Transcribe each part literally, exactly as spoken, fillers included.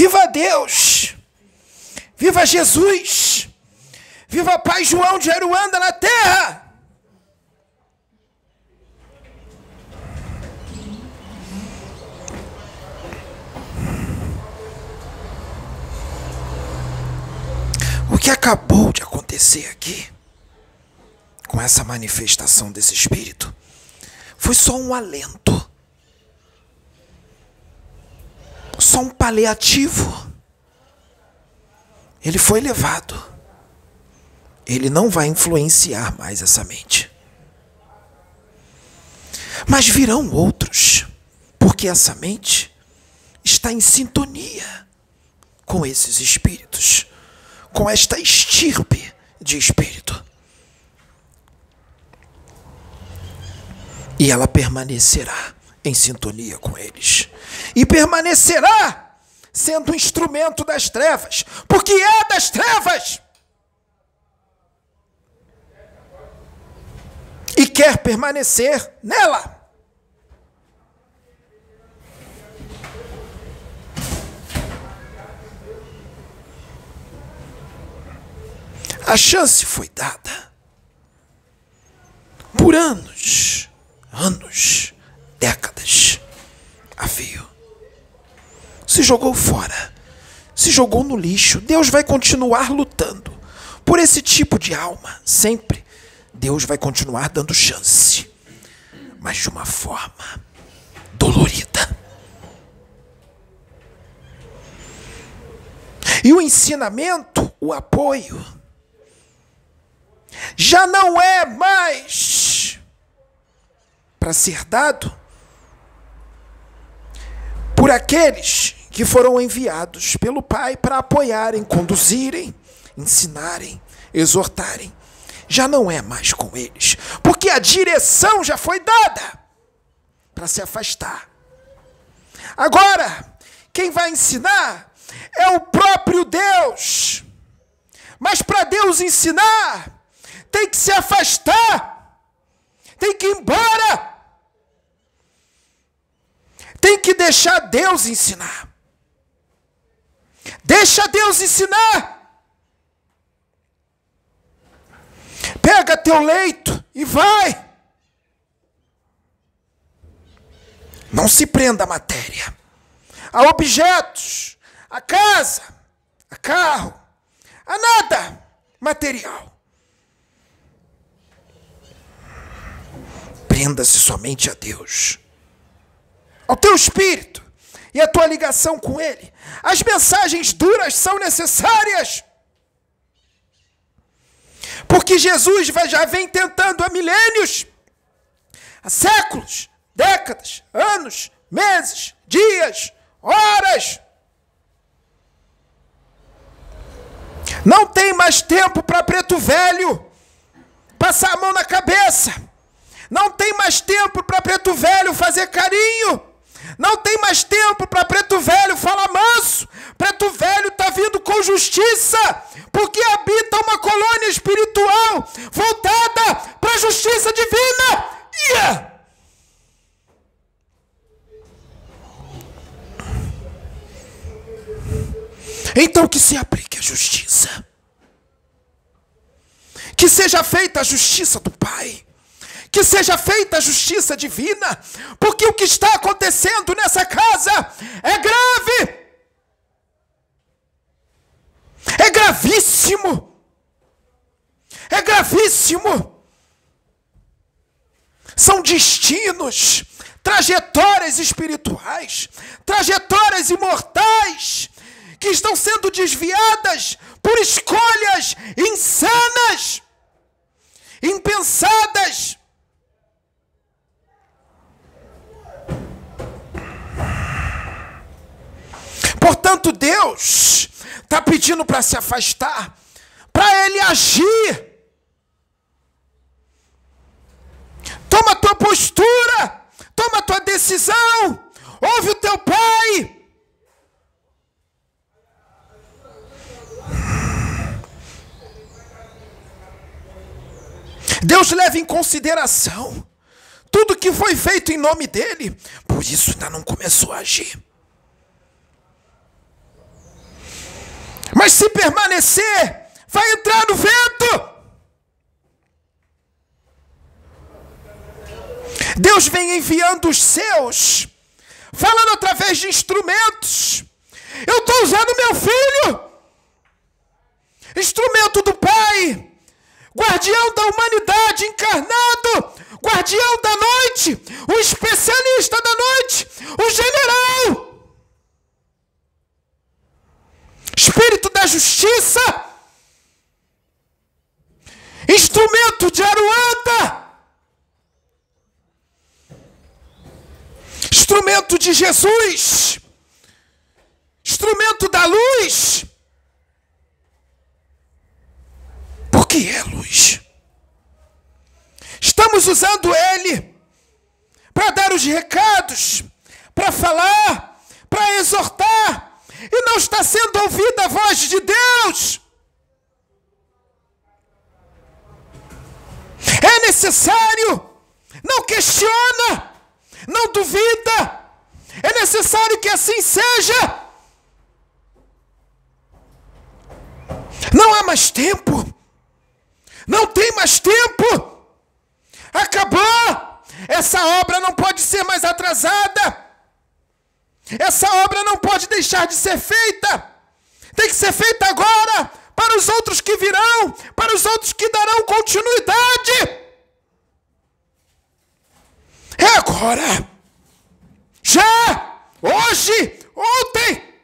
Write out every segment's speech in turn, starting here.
Viva Deus! Viva Jesus! Viva Pai João de Aruanda na terra! O que acabou de acontecer aqui, com essa manifestação desse Espírito, foi só um alento, só um paliativo. Ele foi levado. Ele não vai influenciar mais essa mente. Mas virão outros, porque essa mente está em sintonia com esses espíritos, com esta estirpe de espírito. E ela permanecerá em sintonia com eles. E permanecerá sendo um instrumento das trevas, porque é das trevas. E quer permanecer nela. A chance foi dada por anos, anos, décadas a fio. Se jogou fora, se jogou no lixo. Deus vai continuar lutando por esse tipo de alma. Sempre Deus vai continuar dando chance, mas de uma forma dolorida. E o ensinamento, o apoio, já não é mais para ser dado por aqueles que foram enviados pelo Pai para apoiarem, conduzirem, ensinarem, exortarem. Já não é mais com eles, porque a direção já foi dada para se afastar. Agora, quem vai ensinar é o próprio Deus. Mas para Deus ensinar, tem que se afastar, tem que ir embora, tem que deixar Deus ensinar. Deixa Deus ensinar. Pega teu leito e vai. Não se prenda à matéria, a objetos, a casa, a carro, a nada material. Prenda-se somente a Deus, ao teu espírito e a tua ligação com Ele. As mensagens duras são necessárias, porque Jesus já vem tentando há milênios, há séculos, décadas, anos, meses, dias, horas. Não tem mais tempo para preto velho passar a mão na cabeça. Não tem mais tempo para preto velho fazer carinho. Não tem mais tempo para preto velho falar manso. Preto velho está vindo com justiça, porque habita uma colônia espiritual voltada para a justiça divina. Yeah! Então que se aplique a justiça. Que seja feita a justiça do Pai. Que seja feita a justiça divina, porque o que está acontecendo nessa casa é grave. É gravíssimo. É gravíssimo. São destinos, trajetórias espirituais, trajetórias imortais, que estão sendo desviadas por escolhas insanas, impensadas. Portanto, Deus está pedindo para se afastar, para Ele agir. Toma a tua postura, toma a tua decisão, ouve o teu Pai. Deus leva em consideração tudo que foi feito em nome dEle, por isso ainda não começou a agir. Mas se permanecer, vai entrar no vento. Deus vem enviando os seus, falando através de instrumentos. Eu estou usando meu filho, instrumento do Pai, guardião da humanidade encarnado, guardião da noite, o especialista da noite, o general, espírito da justiça, instrumento de Aruanda, instrumento de Jesus, instrumento da luz. Por que é luz? Estamos usando ele para dar os recados, para falar, para exortar, e não está sendo ouvida a voz de Deus. É necessário, não questiona, não duvida, é necessário que assim seja. Não há mais tempo, não tem mais tempo. Acabou! Essa obra não pode ser mais atrasada. Essa obra não pode deixar de ser feita. Tem que ser feita agora, para os outros que virão, para os outros que darão continuidade. É agora. Já! Hoje! Ontem!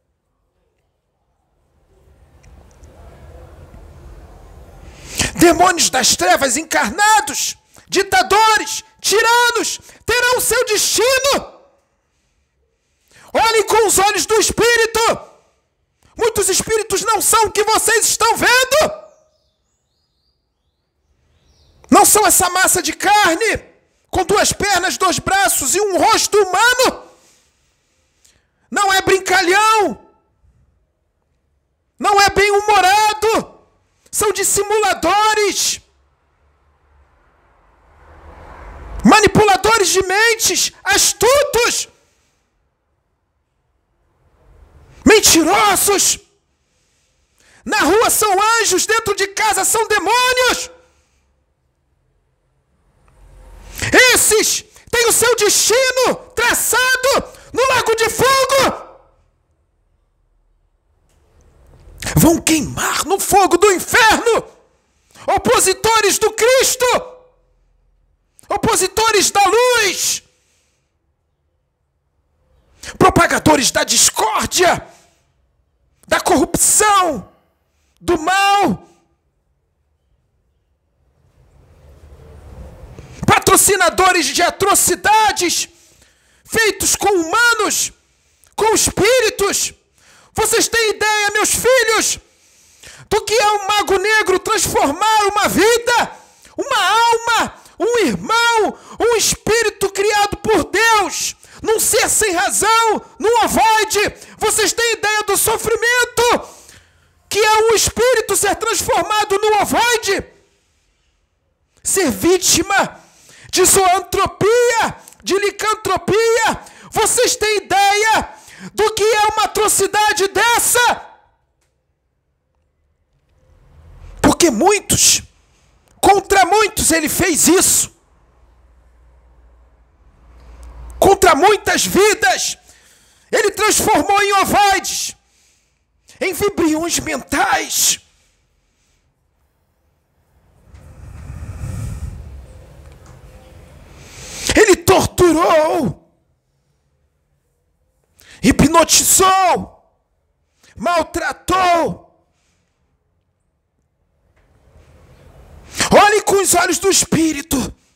Demônios das trevas encarnados, ditadores, tiranos, terão seu destino. Olhem com os olhos do Espírito. Muitos espíritos não são o que vocês estão vendo. Não são essa massa de carne, com duas pernas, dois braços e um rosto humano. Não é brincalhão. Não é bem-humorado. São dissimuladores, manipuladores de mentes, astutos, mentirosos. Na rua são anjos, dentro de casa são demônios. Esses têm o seu destino traçado no lago de fogo. Vão queimar no fogo do inferno. Opositores do Cristo. Opositores da luz. Propagadores da discórdia, da corrupção, do mal. Patrocinadores de atrocidades feitos com humanos, com espíritos. Vocês têm ideia, meus filhos, do que é um mago negro transformar uma vida, uma alma, um irmão, um espírito criado por Deus, num ser sem razão, num ovoide? Vocês têm ideia do sofrimento que é um espírito ser transformado num ovoide? Ser vítima de zoantropia, de licantropia. Vocês têm ideia do que é uma atrocidade dessa? Porque muitos, contra muitos ele fez isso. Contra muitas vidas, ele transformou em ovoides, em vibriões mentais. Ele torturou, hipnotizou, maltratou. Olhe com os olhos do Espírito.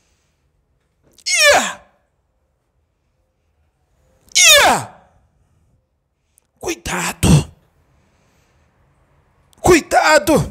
Ia! Ia! Cuidado. Cuidado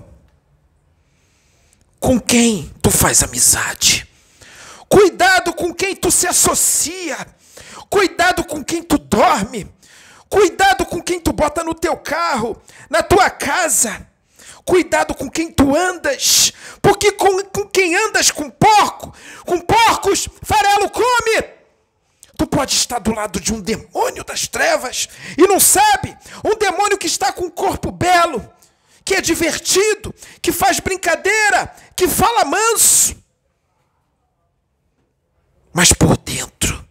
com quem tu faz amizade. Cuidado com quem tu se associa. Cuidado com quem tu dorme. Cuidado com quem tu bota no teu carro, na tua casa. Cuidado com quem tu andas, porque com, com quem andas com porco, com porcos, farelo come. Tu pode estar do lado de um demônio das trevas e não sabe. Um demônio que está com um corpo belo, que é divertido, que faz brincadeira, que fala manso. Mas por dentro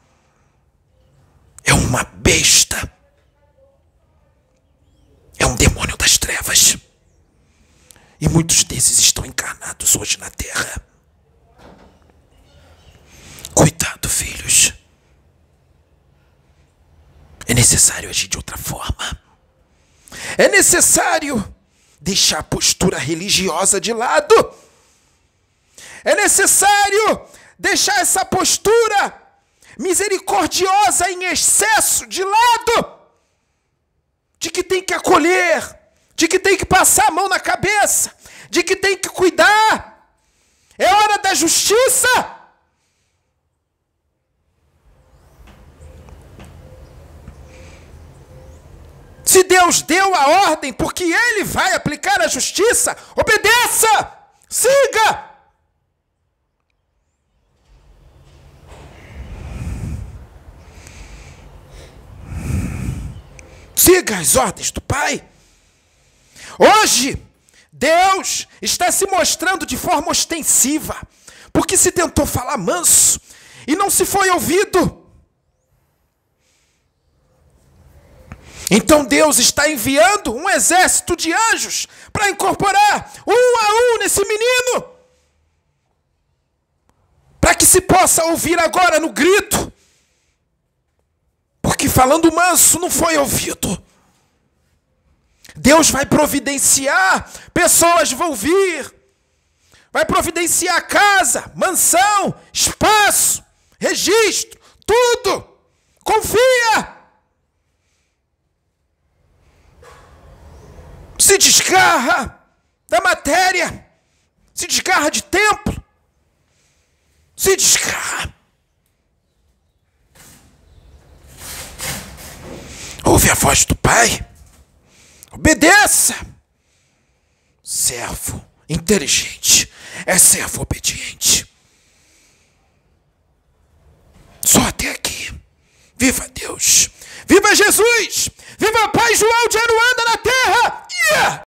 é uma besta. É um demônio das trevas. E muitos desses estão encarnados hoje na terra. Cuidado, filhos. É necessário agir de outra forma. É necessário deixar a postura religiosa de lado. É necessário deixar essa postura misericordiosa em excesso de lado. De que tem que acolher, de que tem que passar a mão na cabeça, de que tem que cuidar. É hora da justiça. Se Deus deu a ordem, porque Ele vai aplicar a justiça, obedeça, siga. Siga as ordens do Pai. Hoje, Deus está se mostrando de forma ostensiva, porque se tentou falar manso e não se foi ouvido. Então Deus está enviando um exército de anjos para incorporar um a um nesse menino, para que se possa ouvir agora no grito, porque falando manso não foi ouvido. Deus vai providenciar, pessoas vão vir, vai providenciar casa, mansão, espaço, registro, tudo. Confia. Se desgarra da matéria, se desgarra de templo, se desgarra. Ouve a voz do Pai, obedeça. Servo inteligente é servo obediente. Só até aqui. Viva Deus, viva Jesus, viva Pai João de Aruanda na terra. Yeah!